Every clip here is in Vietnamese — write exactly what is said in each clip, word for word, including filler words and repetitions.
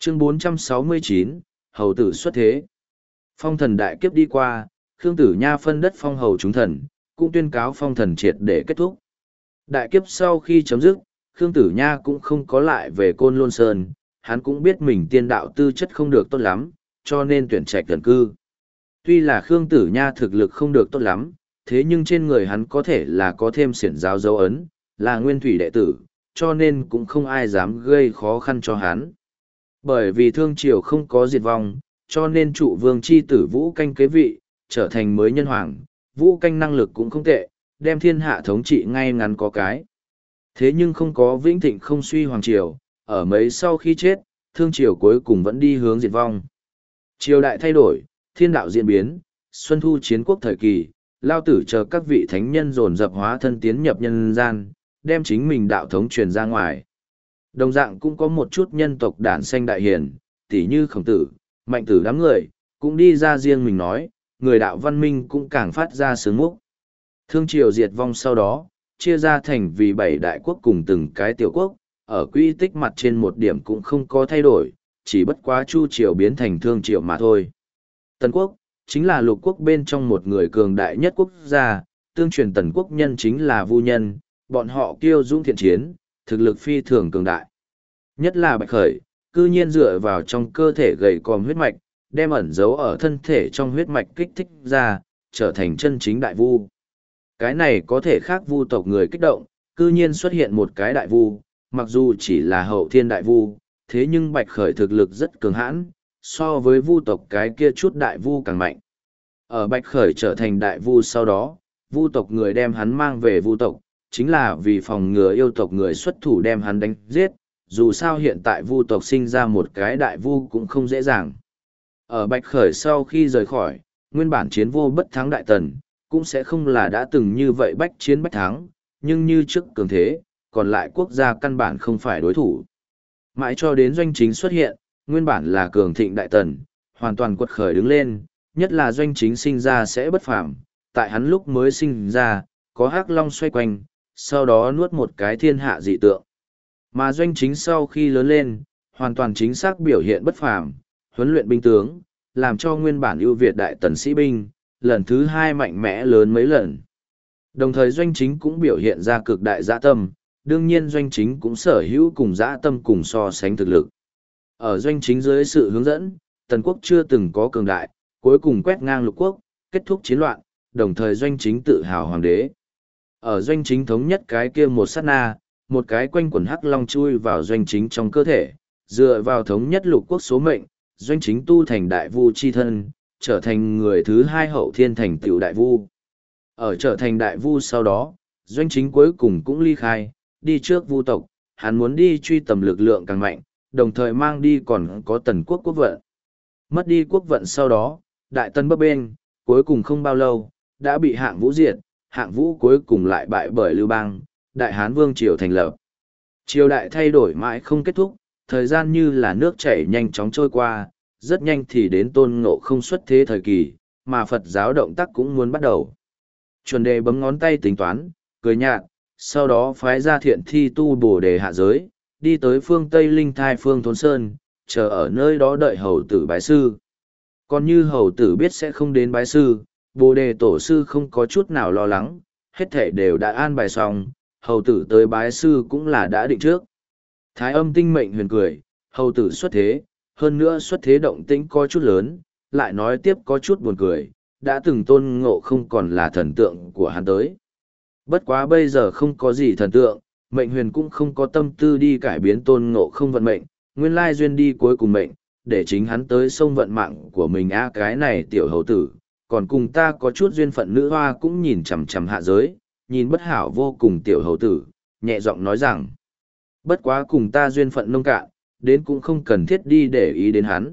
Chương bốn trăm sáu mươi chín, Hầu tử xuất thế. Phong thần đại kiếp đi qua, Khương Tử Nha phân đất phong hầu chúng thần, cũng tuyên cáo phong thần triệt để kết thúc. Đại kiếp sau khi chấm dứt, Khương Tử Nha cũng không có lại về Côn Lôn Sơn, hắn cũng biết mình tiên đạo tư chất không được tốt lắm, cho nên tuyển trạch gần cư. Tuy là Khương Tử Nha thực lực không được tốt lắm, thế nhưng trên người hắn có thể là có thêm xiển giáo dấu ấn, là nguyên thủy đệ tử, cho nên cũng không ai dám gây khó khăn cho hắn. Bởi vì thương triều không có diệt vong, cho nên trụ vương chi tử Vũ Canh kế vị, trở thành mới nhân hoàng, Vũ Canh năng lực cũng không tệ, đem thiên hạ thống trị ngay ngắn có cái. Thế nhưng không có vĩnh thịnh không suy hoàng triều, ở mấy sau khi chết, thương triều cuối cùng vẫn đi hướng diệt vong. Triều đại thay đổi, thiên đạo diễn biến, xuân thu chiến quốc thời kỳ, lao tử chờ các vị thánh nhân dồn dập hóa thân tiến nhập nhân gian, đem chính mình đạo thống truyền ra ngoài. Đồng dạng cũng có một chút nhân tộc đản sanh đại hiền, tỉ như Khổng Tử, Mạnh Tử đám người, cũng đi ra riêng mình nói, người đạo văn minh cũng càng phát ra sướng múc. Thương triều diệt vong sau đó, chia ra thành vì bảy đại quốc cùng từng cái tiểu quốc, ở quy tích mặt trên một điểm cũng không có thay đổi, chỉ bất quá Chu triều biến thành Thương triều mà thôi. Tần quốc, chính là lục quốc bên trong một người cường đại nhất quốc gia, tương truyền Tần quốc nhân chính là Vu nhân, bọn họ kiêu dũng thiện chiến, thực lực phi thường cường đại. Nhất là Bạch Khởi, cư nhiên dựa vào trong cơ thể gầy còm huyết mạch, đem ẩn giấu ở thân thể trong huyết mạch kích thích ra, trở thành chân chính đại vu. Cái này có thể khác vu tộc người kích động, cư nhiên xuất hiện một cái đại vu, mặc dù chỉ là hậu thiên đại vu, thế nhưng Bạch Khởi thực lực rất cường hãn, so với vu tộc cái kia chút đại vu càng mạnh. Ở Bạch Khởi trở thành đại vu sau đó, vu tộc người đem hắn mang về vu tộc, chính là vì phòng ngừa yêu tộc người xuất thủ đem hắn đánh giết, dù sao hiện tại vu tộc sinh ra một cái đại vu cũng không dễ dàng. Ở Bạch Khởi sau khi rời khỏi, nguyên bản chiến vô bất thắng đại tần, cũng sẽ không là đã từng như vậy bách chiến bách thắng, nhưng như trước cường thế, còn lại quốc gia căn bản không phải đối thủ. Mãi cho đến Doanh Chính xuất hiện, nguyên bản là cường thịnh đại tần, hoàn toàn quật khởi đứng lên, nhất là Doanh Chính sinh ra sẽ bất phàm, tại hắn lúc mới sinh ra, có hắc long xoay quanh, sau đó nuốt một cái thiên hạ dị tượng. Mà Doanh Chính sau khi lớn lên, hoàn toàn chính xác biểu hiện bất phàm, huấn luyện binh tướng, làm cho nguyên bản ưu việt đại tần sĩ binh, lần thứ hai mạnh mẽ lớn mấy lần. Đồng thời Doanh Chính cũng biểu hiện ra cực đại dã tâm, đương nhiên Doanh Chính cũng sở hữu cùng dã tâm cùng so sánh thực lực. Ở Doanh Chính dưới sự hướng dẫn, Tần quốc chưa từng có cường đại, cuối cùng quét ngang lục quốc, kết thúc chiến loạn, đồng thời Doanh Chính tự hào hoàng đế. Ở Doanh Chính thống nhất cái kia một sát na, một cái quanh quần hắc long chui vào Doanh Chính trong cơ thể, dựa vào thống nhất lục quốc số mệnh, Doanh Chính tu thành đại vu chi thân, trở thành người thứ hai hậu thiên thành tựu đại vu. Ở trở thành đại vu sau đó, Doanh Chính cuối cùng cũng ly khai, đi trước vu tộc, hắn muốn đi truy tầm lực lượng càng mạnh, đồng thời mang đi còn có Tần quốc quốc vận. Mất đi quốc vận sau đó, đại tần bấp bênh, cuối cùng không bao lâu, đã bị hạng vũ diệt, hạng vũ cuối cùng lại bại bởi Lưu Bang, đại hán vương triều thành lập. Triều đại thay đổi mãi không kết thúc, thời gian như là nước chảy nhanh chóng trôi qua, rất nhanh thì đến Tôn Ngộ Không xuất thế thời kỳ, mà Phật giáo động tác cũng muốn bắt đầu. Chuẩn đề bấm ngón tay tính toán, cười nhạt, sau đó phái ra thiện thi tu bổ đề hạ giới, đi tới phương Tây Linh Thai phương Thốn Sơn, chờ ở nơi đó đợi hầu tử bái sư. Còn như hầu tử biết sẽ không đến bái sư, bồ đề tổ sư không có chút nào lo lắng, hết thể đều đã an bài xong, hầu tử tới bái sư cũng là đã định trước. Thái âm tinh mệnh huyền cười, hầu tử xuất thế, hơn nữa xuất thế động tĩnh có chút lớn, lại nói tiếp có chút buồn cười, đã từng Tôn Ngộ Không còn là thần tượng của hắn tới. Bất quá bây giờ không có gì thần tượng, mệnh huyền cũng không có tâm tư đi cải biến Tôn Ngộ Không vận mệnh, nguyên lai duyên đi cuối cùng mệnh, để chính hắn tới sông vận mạng của mình a cái này tiểu hầu tử, còn cùng ta có chút duyên phận nữ hoa cũng nhìn chằm chằm hạ giới, nhìn bất hảo vô cùng tiểu hầu tử, nhẹ giọng nói rằng, bất quá cùng ta duyên phận nông cạn, đến cũng không cần thiết đi để ý đến hắn.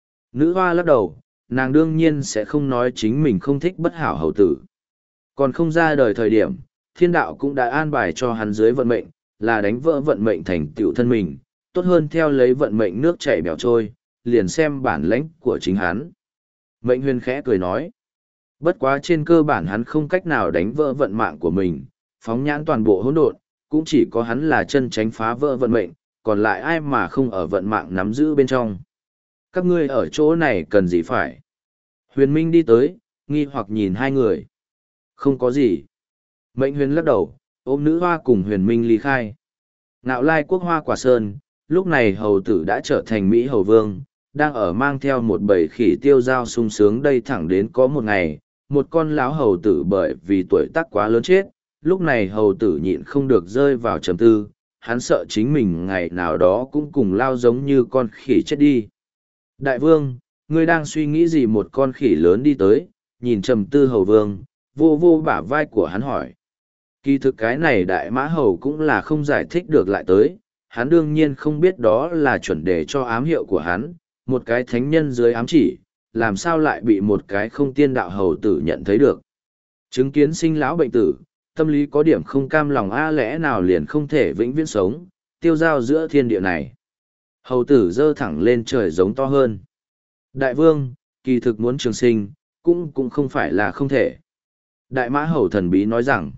Nữ hoa lắc đầu, nàng đương nhiên sẽ không nói chính mình không thích bất hảo hầu tử. Còn không ra đời thời điểm, thiên đạo cũng đã an bài cho hắn dưới vận mệnh, là đánh vỡ vận mệnh thành tựu thân mình, tốt hơn theo lấy vận mệnh nước chảy bèo trôi, liền xem bản lãnh của chính hắn. Mệnh huyền khẽ cười nói, bất quá trên cơ bản hắn không cách nào đánh vỡ vận mạng của mình, phóng nhãn toàn bộ hỗn độn, cũng chỉ có hắn là chân tránh phá vỡ vận mệnh, còn lại ai mà không ở vận mạng nắm giữ bên trong. Các ngươi ở chỗ này cần gì phải? Huyền Minh đi tới, nghi hoặc nhìn hai người. Không có gì. Mệnh huyền lắc đầu, ôm nữ hoa cùng huyền minh ly khai. Ngạo lai quốc hoa quả sơn, lúc này hầu tử đã trở thành Mỹ hầu vương, đang ở mang theo một bầy khỉ tiêu dao sung sướng đây thẳng đến có một ngày, một con lão hầu tử bởi vì tuổi tác quá lớn chết, lúc này hầu tử nhịn không được rơi vào trầm tư, hắn sợ chính mình ngày nào đó cũng cùng lao giống như con khỉ chết đi. Đại vương, ngươi đang suy nghĩ gì? Một con khỉ lớn đi tới, nhìn trầm tư hầu vương, vô vô bả vai của hắn hỏi. Kỳ thực cái này đại mã hầu cũng là không giải thích được lại tới, hắn đương nhiên không biết đó là chuẩn đề cho ám hiệu của hắn, một cái thánh nhân dưới ám chỉ, làm sao lại bị một cái không tiên đạo hầu tử nhận thấy được. Chứng kiến sinh lão bệnh tử, tâm lý có điểm không cam lòng a lẽ nào liền không thể vĩnh viễn sống, tiêu giao giữa thiên địa này. Hầu tử giơ thẳng lên trời giống to hơn. Đại vương, kỳ thực muốn trường sinh, cũng cũng không phải là không thể. Đại mã hầu thần bí nói rằng,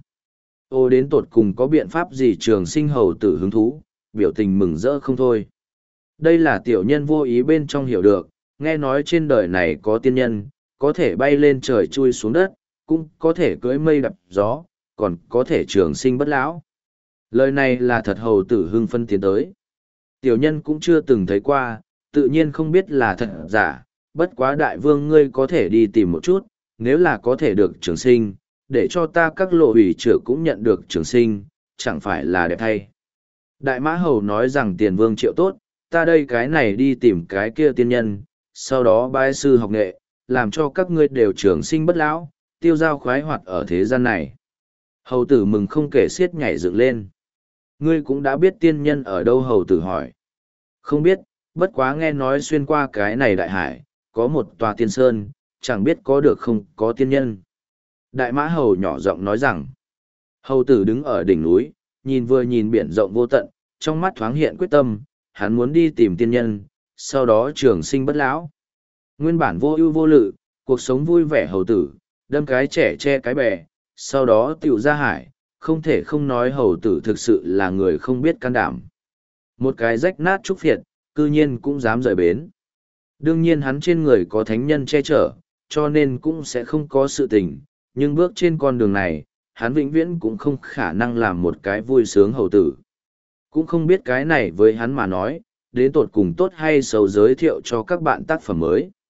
ô đến tột cùng có biện pháp gì? Trường sinh hầu tử hứng thú, biểu tình mừng rỡ không thôi. Đây là tiểu nhân vô ý bên trong hiểu được, nghe nói trên đời này có tiên nhân, có thể bay lên trời chui xuống đất, cũng có thể cưỡi mây đập gió, còn có thể trường sinh bất lão. Lời này là thật, hầu tử hưng phân tiến tới. Tiểu nhân cũng chưa từng thấy qua, tự nhiên không biết là thật giả, bất quá đại vương ngươi có thể đi tìm một chút, nếu là có thể được trường sinh, để cho ta các lộ ủy trưởng cũng nhận được trường sinh, chẳng phải là đẹp thay. Đại mã hầu nói rằng tiền vương triệu tốt, ta đây cái này đi tìm cái kia tiên nhân, sau đó bái sư học nghệ, làm cho các ngươi đều trường sinh bất lão, tiêu giao khoái hoạt ở thế gian này. Hầu tử mừng không kể xiết nhảy dựng lên. Ngươi cũng đã biết tiên nhân ở đâu? Hầu tử hỏi. Không biết, bất quá nghe nói xuyên qua cái này đại hải, có một tòa tiên sơn, chẳng biết có được không có tiên nhân. Đại mã hầu nhỏ giọng nói rằng, hầu tử đứng ở đỉnh núi, nhìn vừa nhìn biển rộng vô tận, trong mắt thoáng hiện quyết tâm, hắn muốn đi tìm tiên nhân, sau đó trường sinh bất lão. Nguyên bản vô ưu vô lự, cuộc sống vui vẻ hầu tử, đâm cái trẻ che cái bè, sau đó tiểu ra hải, không thể không nói hầu tử thực sự là người không biết can đảm. Một cái rách nát trúc phiệt, cư nhiên cũng dám rời bến. Đương nhiên hắn trên người có thánh nhân che chở, cho nên cũng sẽ không có sự tình, nhưng bước trên con đường này, hắn vĩnh viễn cũng không khả năng làm một cái vui sướng hầu tử. Cũng không biết cái này với hắn mà nói, đến tột cùng tốt hay xấu, giới thiệu cho các bạn tác phẩm mới.